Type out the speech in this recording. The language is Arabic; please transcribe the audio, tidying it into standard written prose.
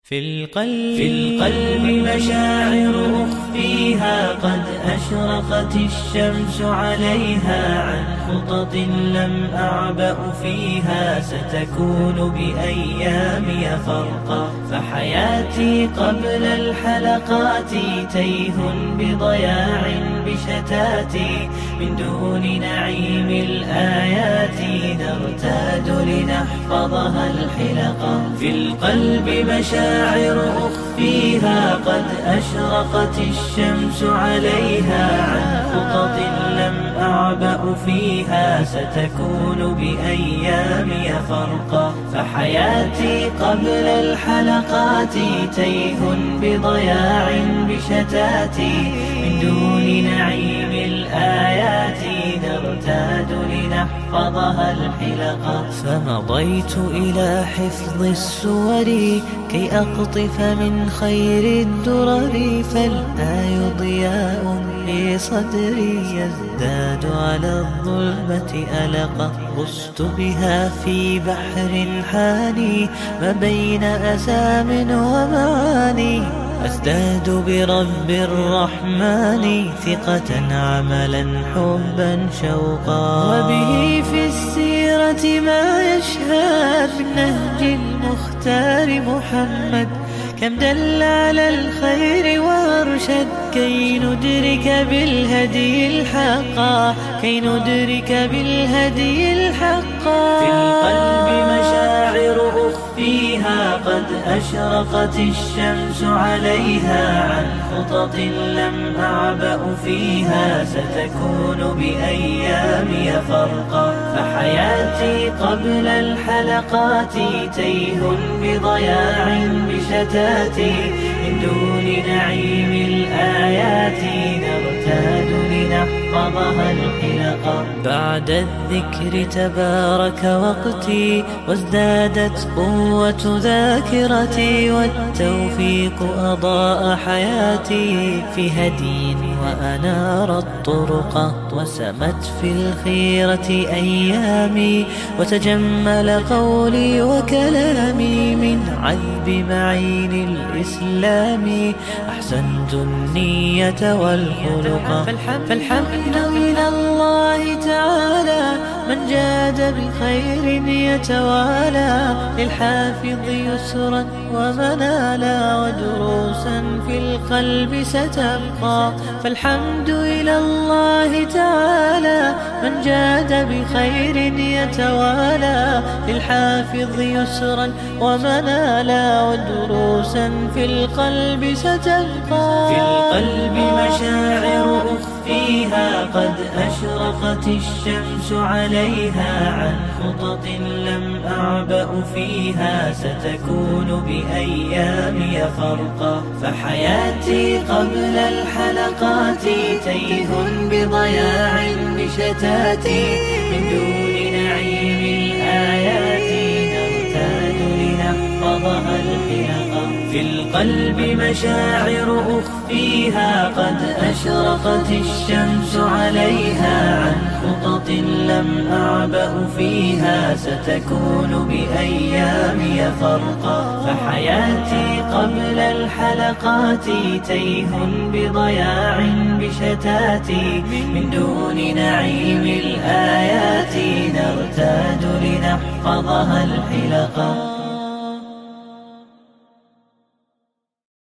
في القلب مشاعر أخفيها قد أشرقت الشمس عليها عن خطط لم أعبأ فيها ستكون بأيامي فرقا فحياتي قبل الحلقات تيه بضياع بشتاتي من دون نعيم الآيات نرتاد لنحفظها الحلقا في القلب مشاعر أخفيها قد أشرقت الشمس عليها عن خطط لم أعبأ فيها ستكون بأيامي فرقا فحياتي قبل الحلقات تيه بضياع بشتاتي من دون نعيم الآيات نرتاد لنحفظها الحلقا فمضيت إلى حفظ السور كي أقطف من خير الدرر فالآي ضياء لصدري يزداد على الظلمة ألقا غصت بها في بحر حاني ما بين أسام ومعاني أزداد برب الرحمن ثقة عملا حبا شوقا وبه في السيرة ما يشهد من نهج المختار محمد كم دل على الخير وارشد كي ندرك بالهدي الحقا في القلب مشاعر أخفيها قد أشرقت الشمس عليها عن خطط لم أعبأ فيها ستكون بأيامي فرقا فحياتي قبل الحلقات تيه بضياع بشتاتي من دون نعيم الآيات نرتاد لنحفظها الحلقا بعد الذكر تبارك وقتي وازدادت قوة ذاكرتي والتوفيق أضاء حياتي في هدي وأنار الطرق وسمت في الخيرة أيامي وتجمل قولي وكلامي من عذب معين الإسلام أحسنت النية والخلق فالحمد إلى الله تعالى من جاد بالخير يتوالى للحافظ يسرا ومنالا ودروسا في القلب ستبقى فالحمد إلى الله تعالى من جاد بخير يتوالى للحافظ يسرا ومنالا ودروسا في القلب ستبقى في القلب مشاعر أخفيها قد أشرقت الشمس عليها عن خطط لم أعبأ فيها ستكون بأيامي فرقا فحياتي قبل الحلقات تيه بضياع بشتاتي من دون نعيم الآيات نرتاد لنحفظها الحلقا في القلب مشاعر أخفيها قد أشرقت الشمس عليها عن خطط لم أعبأ فيها ستكون بأيامي فرقا فحياتي قبل الحلقات تيه بضياع بشتاتي من دون نعيم الآيات نرتاد لنحفظها الحلقا